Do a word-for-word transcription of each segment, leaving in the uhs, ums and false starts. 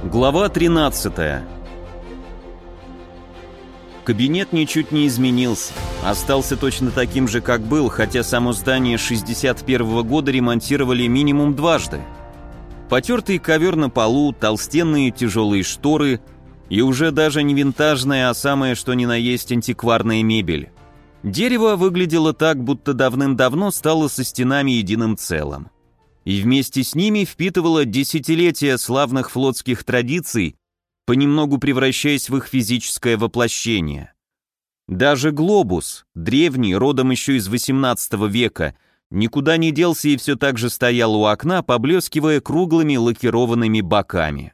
Глава тринадцатая. Кабинет ничуть не изменился, остался точно таким же, как был, хотя само здание шестьдесят первого года ремонтировали минимум дважды. Потертый ковер на полу, толстенные тяжелые шторы и уже даже не винтажная, а самое что ни на есть антикварная мебель. Дерево выглядело так, будто давным-давно стало со стенами единым целым. И вместе с ними впитывало десятилетия славных флотских традиций, понемногу превращаясь в их физическое воплощение. Даже глобус, древний, родом еще из восемнадцатого века, никуда не делся и все так же стоял у окна, поблескивая круглыми лакированными боками.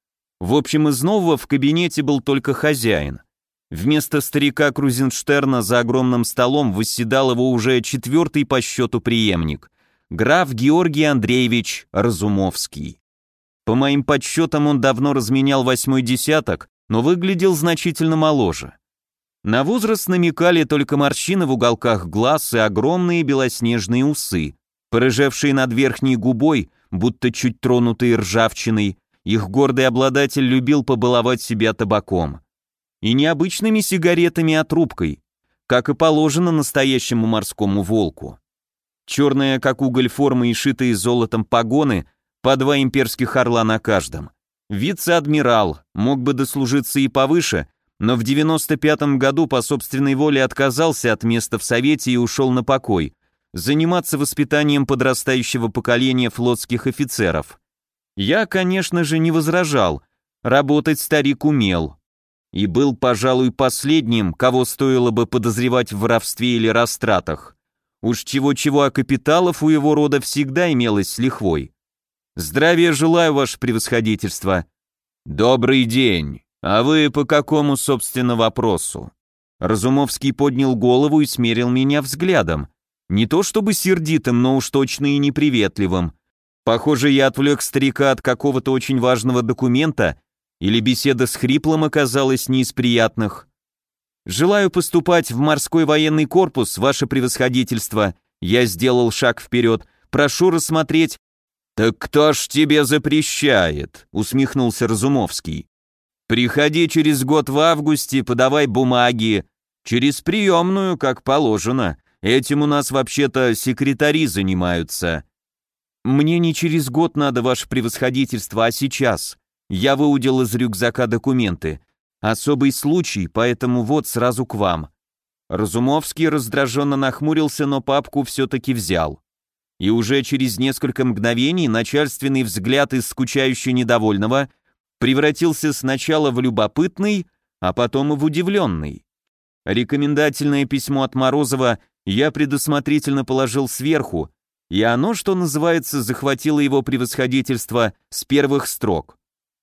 В общем, из нового в кабинете был только хозяин. Вместо старика Крузенштерна за огромным столом восседал его уже четвертый по счету преемник, граф Георгий Андреевич Разумовский. По моим подсчетам, он давно разменял восьмой десяток, но выглядел значительно моложе. На возраст намекали только морщины в уголках глаз и огромные белоснежные усы, порыжевшие над верхней губой, будто чуть тронутые ржавчиной. Их гордый обладатель любил побаловать себя табаком. И не обычными сигаретами, а трубкой, как и положено настоящему морскому волку. Черная, как уголь, форма и шитые золотом погоны, по два имперских орла на каждом. Вице-адмирал, мог бы дослужиться и повыше, но в девяносто пятом году по собственной воле отказался от места в Совете и ушел на покой, заниматься воспитанием подрастающего поколения флотских офицеров. Я, конечно же, не возражал, работать старик умел. И был, пожалуй, последним, кого стоило бы подозревать в воровстве или растратах. Уж чего-чего, а капиталов у его рода всегда имелось с лихвой. Здравия желаю, ваше превосходительство. Добрый день. А вы по какому, собственно, вопросу? Разумовский поднял голову и смерил меня взглядом. Не то чтобы сердитым, но уж точно и неприветливым. Похоже, я отвлек старика от какого-то очень важного документа, или беседа с Хриплом оказалась не из приятных. «Желаю поступать в морской военный корпус, ваше превосходительство». Я сделал шаг вперед. «Прошу рассмотреть». «Так кто ж тебе запрещает?» — усмехнулся Разумовский. «Приходи через год в августе, подавай бумаги. Через приемную, как положено. Этим у нас вообще-то секретари занимаются». «Мне не через год надо, ваше превосходительство, а сейчас». Я выудил из рюкзака документы. Особый случай, поэтому вот сразу к вам. Разумовский раздраженно нахмурился, но папку все-таки взял. И уже через несколько мгновений начальственный взгляд из скучающе недовольного превратился сначала в любопытный, а потом и в удивленный. Рекомендательное письмо от Морозова я предусмотрительно положил сверху, и оно, что называется, захватило его превосходительство с первых строк.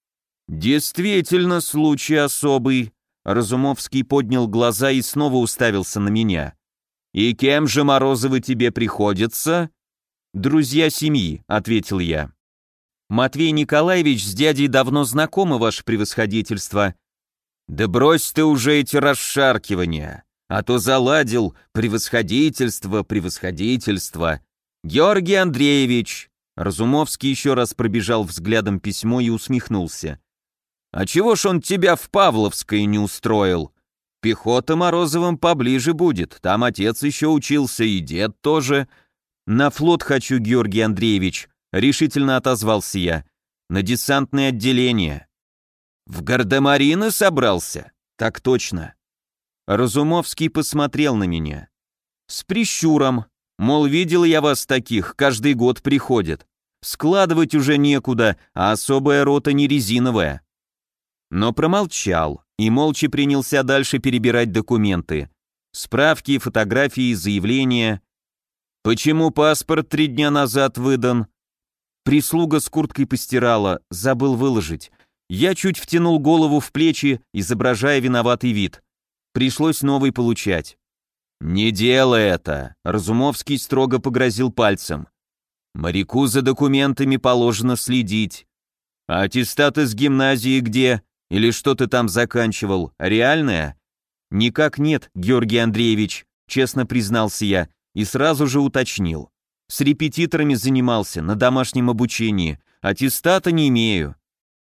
«Действительно случай особый», — Разумовский поднял глаза и снова уставился на меня. «И кем же Морозовы тебе приходятся?» «Друзья семьи», — ответил я. «Матвей Николаевич с дядей давно знакомы, ваше превосходительство». «Да брось ты уже эти расшаркивания, а то заладил превосходительство, превосходительство. Георгий Андреевич». Разумовский еще раз пробежал взглядом письмо и усмехнулся. «А чего ж он тебя в Павловское не устроил? Пехота Морозовым поближе будет, там отец еще учился и дед тоже». «На флот хочу, Георгий Андреевич», — решительно отозвался я. «На десантное отделение». «В гардемарины собрался?» «Так точно». Разумовский посмотрел на меня. С прищуром, мол, видел я вас таких, каждый год приходят. Складывать уже некуда, а особая рота не резиновая. Но промолчал и молча принялся дальше перебирать документы. Справки, фотографии, заявления. «Почему паспорт три дня назад выдан?» Прислуга с курткой постирала, забыл выложить. Я чуть втянул голову в плечи, изображая виноватый вид. Пришлось новый получать. «Не делай это!» — Разумовский строго погрозил пальцем. «Моряку за документами положено следить. А аттестат из гимназии где? Или что ты там заканчивал? Реальное?» «Никак нет, Георгий Андреевич», — честно признался я и сразу же уточнил. «С репетиторами занимался, на домашнем обучении. Аттестата не имею».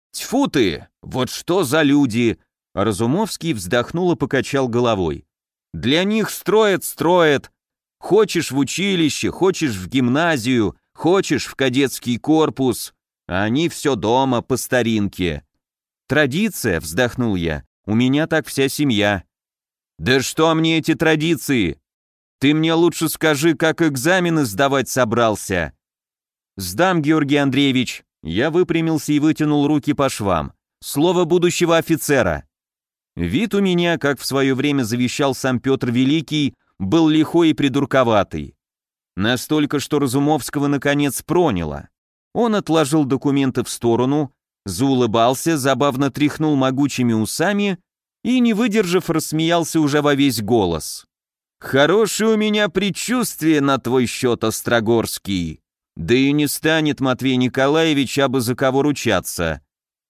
Тьфу ты! Вот что за люди!» Разумовский вздохнул и покачал головой. «Для них строят, строят. Хочешь в училище, хочешь в гимназию, хочешь в кадетский корпус, а они все дома, по старинке». «Традиция», — вздохнул я, — «у меня так вся семья». «Да что мне эти традиции? Ты мне лучше скажи, как экзамены сдавать собрался». «Сдам, Георгий Андреевич». Я выпрямился и вытянул руки по швам. «Слово будущего офицера». Вид у меня, как в свое время завещал сам Петр Великий, был лихой и придурковатый. Настолько, что Разумовского наконец проняло. Он отложил документы в сторону, заулыбался, забавно тряхнул могучими усами и, не выдержав, рассмеялся уже во весь голос. «Хорошее у меня предчувствие на твой счет, Острогорский. Да и не станет Матвей Николаевич абы за кого ручаться.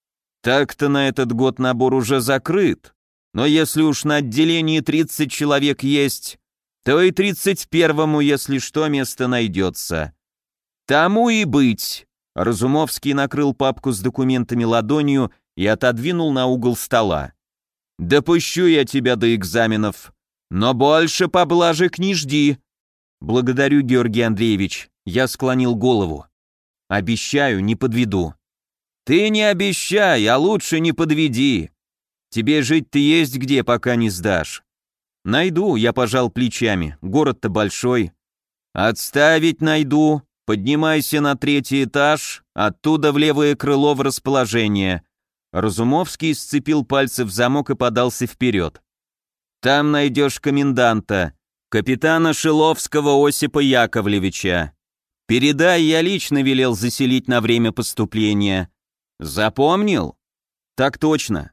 Так-то на этот год набор уже закрыт, но если уж на отделении тридцать человек есть, то и тридцать первому, если что, место найдется. Тому и быть». Разумовский накрыл папку с документами ладонью и отодвинул на угол стола. «Допущу я тебя до экзаменов, но больше поблажек не жди». «Благодарю, Георгий Андреевич», — я склонил голову. «Обещаю, не подведу». «Ты не обещай, а лучше не подведи. Тебе жить-то есть где, пока не сдашь». «Найду», — я пожал плечами, — «город-то большой». «Отставить найду. Поднимайся на третий этаж, оттуда в левое крыло в расположение». Разумовский сцепил пальцы в замок и подался вперед. «Там найдешь коменданта, капитана Шиловского Осипа Яковлевича. Передай, я лично велел заселить на время поступления. Запомнил?» «Так точно».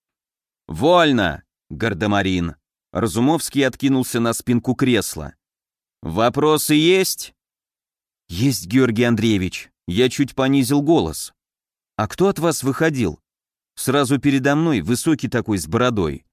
«Вольно, гардемарин». Разумовский откинулся на спинку кресла. «Вопросы есть?» «Есть, Георгий Андреевич». Я чуть понизил голос. «А кто от вас выходил? Сразу передо мной, высокий такой, с бородой».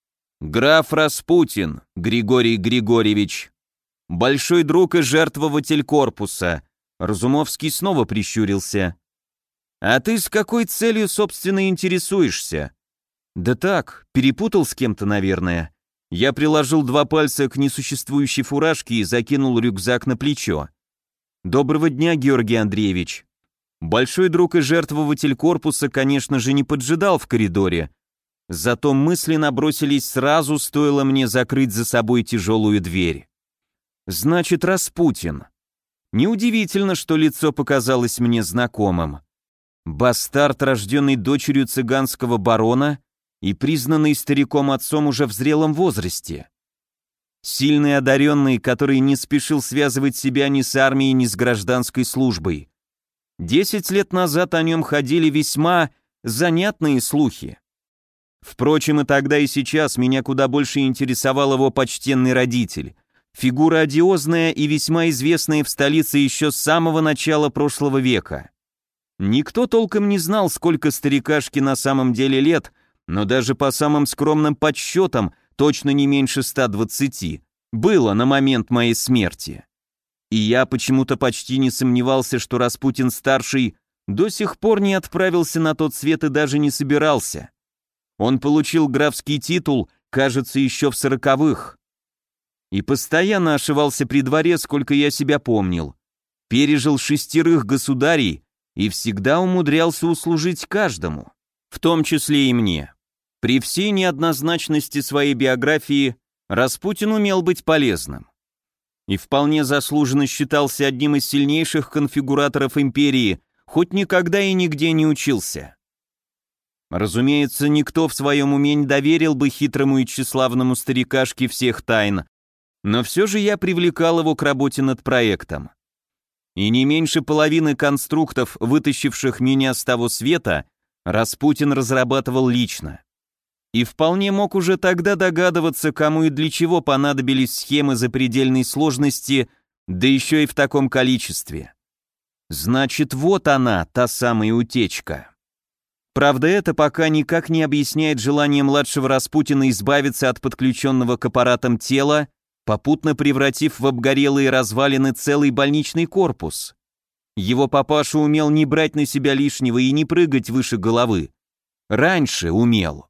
«Граф Распутин, Григорий Григорьевич. Большой друг и жертвователь корпуса». Разумовский снова прищурился. «А ты с какой целью, собственно, интересуешься?» «Да так, перепутал с кем-то, наверное». Я приложил два пальца к несуществующей фуражке и закинул рюкзак на плечо. «Доброго дня, Георгий Андреевич». Большой друг и жертвователь корпуса, конечно же, не поджидал в коридоре, зато мысли набросились сразу, стоило мне закрыть за собой тяжелую дверь. Значит, Распутин. Неудивительно, что лицо показалось мне знакомым. Бастард, рожденный дочерью цыганского барона и признанный стариком отцом уже в зрелом возрасте. Сильный одаренный, который не спешил связывать себя ни с армией, ни с гражданской службой. Десять лет назад о нем ходили весьма занятные слухи. Впрочем, и тогда, и сейчас меня куда больше интересовал его почтенный родитель, фигура одиозная и весьма известная в столице еще с самого начала прошлого века. Никто толком не знал, сколько старикашке на самом деле лет, но даже по самым скромным подсчетам, точно не меньше ста двадцати, было на момент моей смерти. И я почему-то почти не сомневался, что Распутин-старший до сих пор не отправился на тот свет и даже не собирался. Он получил графский титул, кажется, еще в сороковых. И постоянно ошивался при дворе, сколько я себя помнил. Пережил шестерых государей и всегда умудрялся услужить каждому, в том числе и мне. При всей неоднозначности своей биографии Распутин умел быть полезным. И вполне заслуженно считался одним из сильнейших конфигураторов империи, хоть никогда и нигде не учился. Разумеется, никто в своем уме не доверил бы хитрому и тщеславному старикашке всех тайн, но все же я привлекал его к работе над проектом. И не меньше половины конструктов, вытащивших меня с того света, Распутин разрабатывал лично. И вполне мог уже тогда догадываться, кому и для чего понадобились схемы запредельной сложности, да еще и в таком количестве. Значит, вот она, та самая утечка. Правда, это пока никак не объясняет желание младшего Распутина избавиться от подключенного к аппаратам тела, попутно превратив в обгорелые развалины целый больничный корпус. Его папаша умел не брать на себя лишнего и не прыгать выше головы. Раньше умел.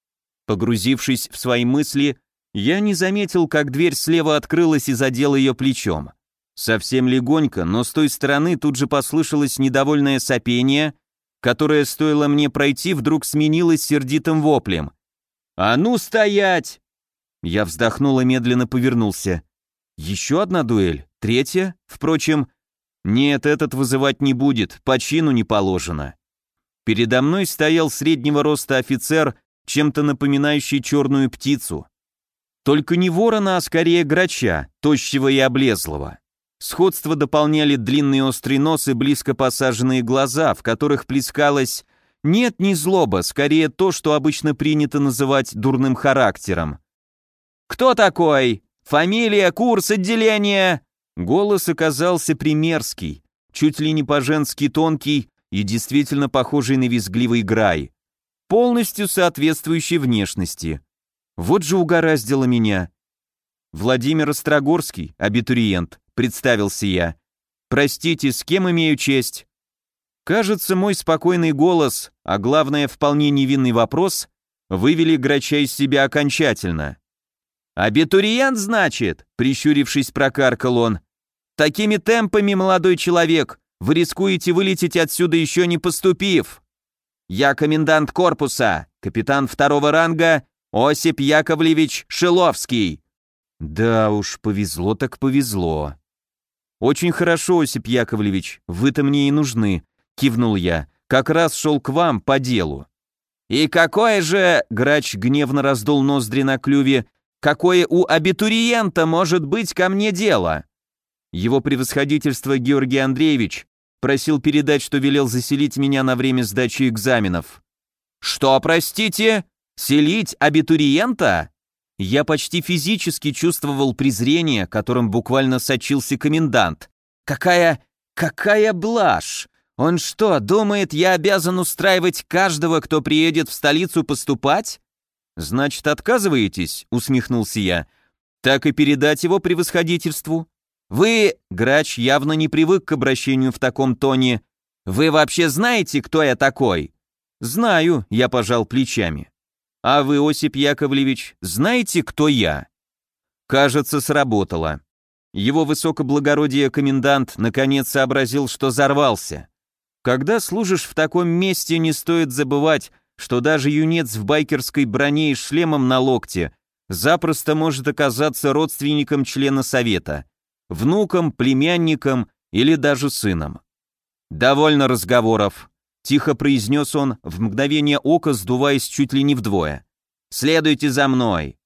Погрузившись в свои мысли, я не заметил, как дверь слева открылась и задела ее плечом. Совсем легонько, но с той стороны тут же послышалось недовольное сопение, которое, стоило мне пройти, вдруг сменилось сердитым воплем. «А ну стоять!» Я вздохнул и медленно повернулся. Еще одна дуэль? Третья? Впрочем, нет, этот вызывать не будет, по чину не положено. Передо мной стоял среднего роста офицер, чем-то напоминающий черную птицу. Только не ворона, а скорее грача, тощего и облезлого. Сходство дополняли длинный острый нос и близко посаженные глаза, в которых плескалось нет, не злоба, скорее то, что обычно принято называть дурным характером. «Кто такой? Фамилия, курс, отделение?» Голос оказался примерский, чуть ли не по-женски тонкий и действительно похожий на визгливый грай, полностью соответствующий внешности. Вот же угораздило меня. «Владимир Острогорский, абитуриент», — представился я. «Простите, с кем имею честь?» Кажется, мой спокойный голос, а главное, вполне невинный вопрос, вывели грача из себя окончательно. «Абитуриент, значит?» — прищурившись, прокаркал он. «Такими темпами, молодой человек, вы рискуете вылететь отсюда, еще не поступив. Я комендант корпуса, капитан второго ранга Осип Яковлевич Шиловский». Да уж, повезло так повезло. «Очень хорошо, Осип Яковлевич, вы-то мне и нужны», — кивнул я, «как раз шел к вам по делу». «И какое же...» — грач гневно раздул ноздри на клюве. «Какое у абитуриента может быть ко мне дело?» Его превосходительство Георгий Андреевич просил передать, что велел заселить меня на время сдачи экзаменов. «Что, простите? Селить абитуриента?» Я почти физически чувствовал презрение, которым буквально сочился комендант. «Какая... какая блажь! Он что, думает, я обязан устраивать каждого, кто приедет в столицу поступать?» «Значит, отказываетесь?» — усмехнулся я. «Так и передать его превосходительству?» «Вы...» — грач явно не привык к обращению в таком тоне. «Вы вообще знаете, кто я такой?» «Знаю», — я пожал плечами. «А вы, Осип Яковлевич, знаете, кто я?» Кажется, сработало. Его высокоблагородие комендант наконец сообразил, что взорвался. Когда служишь в таком месте, не стоит забывать, что даже юнец в байкерской броне и шлемом на локте запросто может оказаться родственником члена совета, внуком, племянником или даже сыном. «Довольно разговоров», — тихо произнес он, в мгновение ока сдуваясь чуть ли не вдвое. «Следуйте за мной».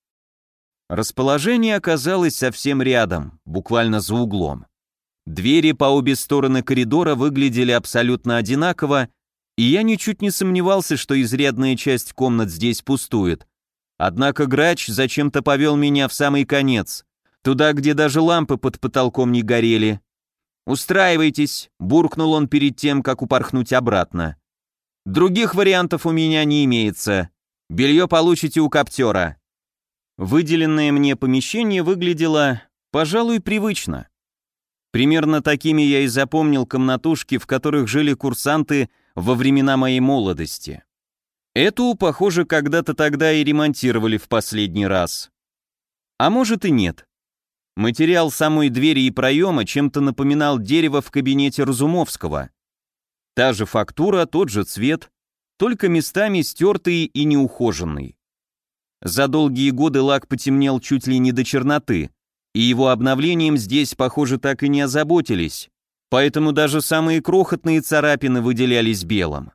Расположение оказалось совсем рядом, буквально за углом. Двери по обе стороны коридора выглядели абсолютно одинаково, и я ничуть не сомневался, что изрядная часть комнат здесь пустует. Однако грач зачем-то повел меня в самый конец, туда, где даже лампы под потолком не горели. «Устраивайтесь», — буркнул он перед тем, как упорхнуть обратно. «Других вариантов у меня не имеется. Белье получите у коптера». Выделенное мне помещение выглядело, пожалуй, привычно. Примерно такими я и запомнил комнатушки, в которых жили курсанты во времена моей молодости. Эту, похоже, когда-то тогда и ремонтировали в последний раз. А может и нет. Материал самой двери и проема чем-то напоминал дерево в кабинете Разумовского. Та же фактура, тот же цвет, только местами стертый и неухоженный. За долгие годы лак потемнел чуть ли не до черноты, и его обновлением здесь, похоже, так и не озаботились, поэтому даже самые крохотные царапины выделялись белым.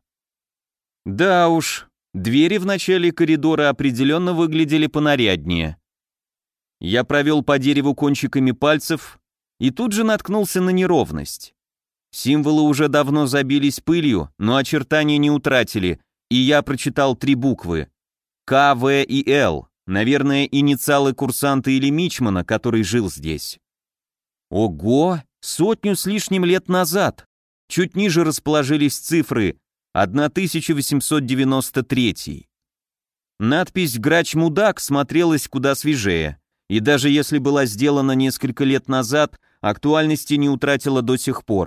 Да уж, двери в начале коридора определенно выглядели понаряднее. Я провел по дереву кончиками пальцев и тут же наткнулся на неровность. Символы уже давно забились пылью, но очертания не утратили, и я прочитал три буквы — К, В и Л, наверное, инициалы курсанта или мичмана, который жил здесь. Ого, сотню с лишним лет назад. Чуть ниже расположились цифры тысяча восемьсот девяносто третий. Надпись «Грач-мудак» смотрелась куда свежее, и даже если была сделана несколько лет назад, актуальности не утратила до сих пор.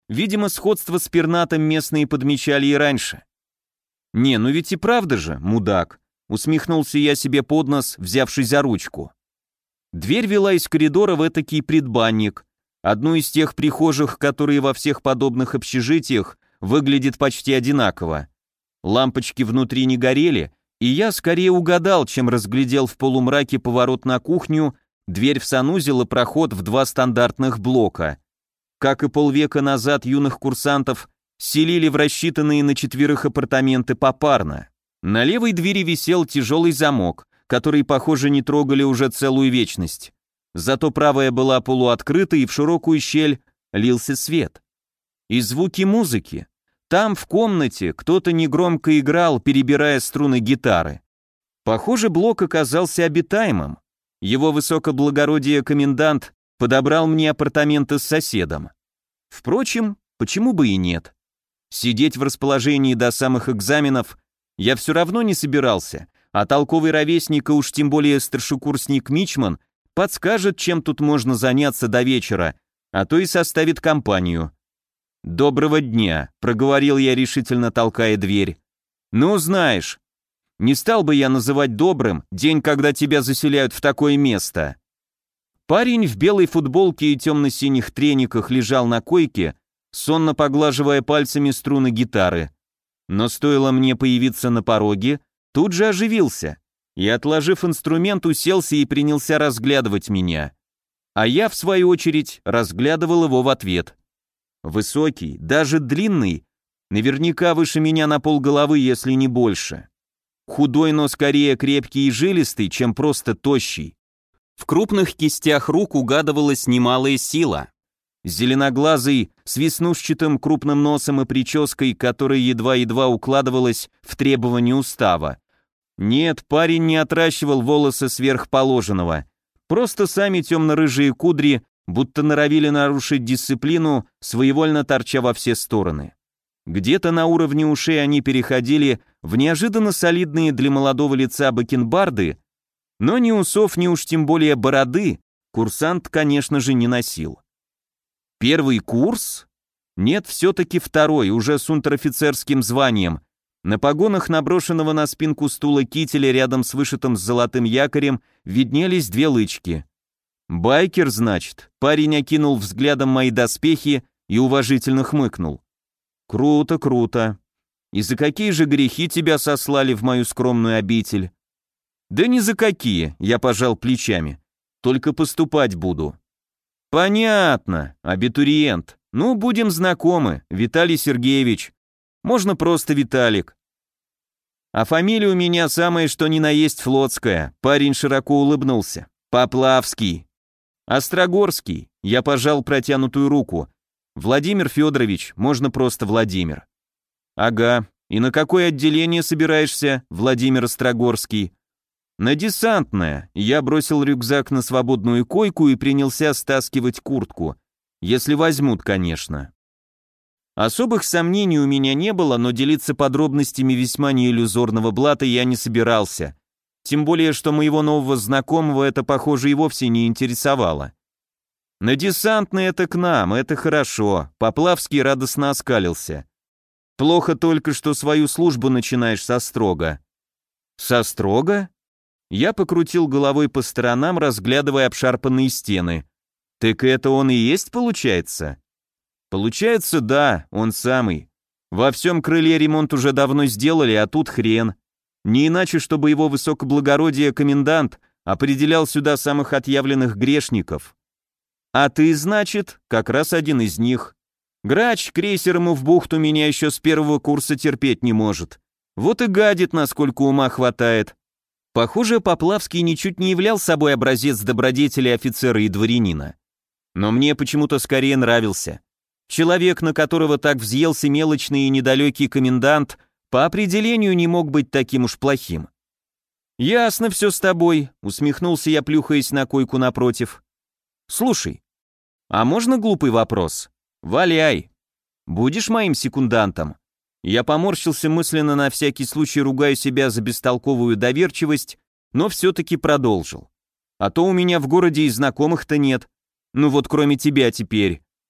Видимо, сходство с пернатым местные подмечали и раньше. «Не, ну ведь и правда же, мудак», — усмехнулся я себе под нос, взявшись за ручку. Дверь вела из коридора в этакий предбанник, одну из тех прихожих, которые во всех подобных общежитиях выглядят почти одинаково. Лампочки внутри не горели, и я скорее угадал, чем разглядел в полумраке поворот на кухню, дверь в санузел и проход в два стандартных блока. Как и полвека назад юных курсантов селили в рассчитанные на четверых апартаменты попарно. На левой двери висел тяжелый замок, который, похоже, не трогали уже целую вечность. Зато правая была полуоткрыта, и в широкую щель лился свет. И звуки музыки. Там, в комнате, кто-то негромко играл, перебирая струны гитары. Похоже, блок оказался обитаемым. Его высокоблагородие комендант подобрал мне апартаменты с соседом. Впрочем, почему бы и нет? Сидеть в расположении до самых экзаменов я все равно не собирался, а толковый ровесник, и уж тем более старшекурсник Мичман, подскажет, чем тут можно заняться до вечера, а то и составит компанию. «Доброго дня», — проговорил я, решительно толкая дверь. «Ну, знаешь, не стал бы я называть добрым день, когда тебя заселяют в такое место». Парень в белой футболке и темно-синих трениках лежал на койке, сонно поглаживая пальцами струны гитары. Но стоило мне появиться на пороге, тут же оживился и, отложив инструмент, уселся и принялся разглядывать меня. А я, в свою очередь, разглядывал его в ответ. Высокий, даже длинный, наверняка выше меня на полголовы, если не больше. Худой, но скорее крепкий и жилистый, чем просто тощий. В крупных кистях рук угадывалась немалая сила. Зеленоглазый, с веснушчатым крупным носом и прической, которая едва-едва укладывалась в требования устава. Нет, парень не отращивал волосы сверх положенного. Просто сами темно-рыжие кудри будто норовили нарушить дисциплину, своевольно торча во все стороны. Где-то на уровне ушей они переходили в неожиданно солидные для молодого лица бакенбарды, но ни усов, ни уж тем более бороды курсант, конечно же, не носил. Первый курс? Нет, все-таки второй, уже с унтер-офицерским званием. На погонах наброшенного на спинку стула кителя рядом с вышитым с золотым якорем виднелись две лычки. «Байкер, значит?» Парень окинул взглядом мои доспехи и уважительно хмыкнул. «Круто, круто. И за какие же грехи тебя сослали в мою скромную обитель?» «Да ни за какие», — я пожал плечами. «Только поступать буду». «Понятно, абитуриент. Ну, будем знакомы, Виталий Сергеевич. Можно просто Виталик». «А фамилия у меня самая что ни на есть флотская», — парень широко улыбнулся. «Поплавский». «Острогорский», — я пожал протянутую руку. «Владимир Федорович, можно просто Владимир». «Ага, и на какое отделение собираешься, Владимир Острогорский?» «На десантное». Я бросил рюкзак на свободную койку и принялся стаскивать куртку. Если возьмут, конечно. Особых сомнений у меня не было, но делиться подробностями весьма неиллюзорного блата я не собирался. Тем более, что моего нового знакомого это, похоже, и вовсе не интересовало. «На десантное это к нам, это хорошо», — Поплавский радостно оскалился. «Плохо только, что свою службу начинаешь со строга». «Со строга?» Я покрутил головой по сторонам, разглядывая обшарпанные стены. «Так это он и есть, получается?» «Получается, да, он самый. Во всем крыле ремонт уже давно сделали, а тут хрен. Не иначе, чтобы его высокоблагородие комендант определял сюда самых отъявленных грешников. А ты, значит, как раз один из них. Грач крейсер ему в бухту меня еще с первого курса терпеть не может. Вот и гадит, насколько ума хватает». Похоже, Поплавский ничуть не являл собой образец добродетели офицера и дворянина. Но мне почему-то скорее нравился. Человек, на которого так взъелся мелочный и недалекий комендант, по определению не мог быть таким уж плохим. «Ясно все с тобой», — усмехнулся я, плюхаясь на койку напротив. «Слушай, а можно глупый вопрос? Валяй. Будешь моим секундантом?» Я поморщился мысленно, на всякий случай ругая себя за бестолковую доверчивость, но все-таки продолжил. «А то у меня в городе и знакомых-то нет. Ну вот кроме тебя теперь».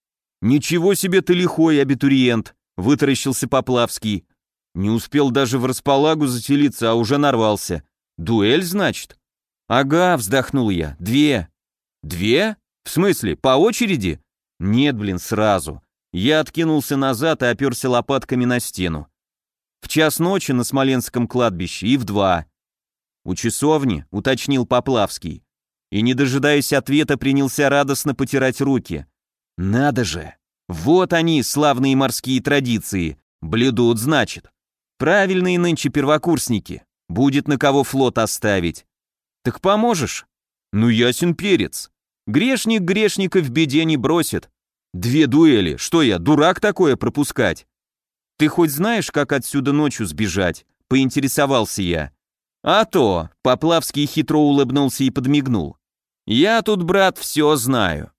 «Ничего себе ты лихой, абитуриент!» — вытаращился Поплавский. «Не успел даже в располагу заселиться, а уже нарвался. Дуэль, значит?» «Ага», — вздохнул я, — «две». «Две? В смысле, по очереди?» «Нет, блин, сразу». Я откинулся назад и оперся лопатками на стену. «В час ночи на Смоленском кладбище и в два». «У часовни», — уточнил Поплавский. И, не дожидаясь ответа, принялся радостно потирать руки. «Надо же! Вот они, славные морские традиции. Блюдут, значит. Правильные нынче первокурсники. Будет на кого флот оставить. Так поможешь?» «Ну, ясен перец. Грешник грешника в беде не бросит. Две дуэли, что я, дурак такое пропускать?» «Ты хоть знаешь, как отсюда ночью сбежать?» — поинтересовался я. «А то!» — Поплавский хитро улыбнулся и подмигнул. «Я тут, брат, все знаю.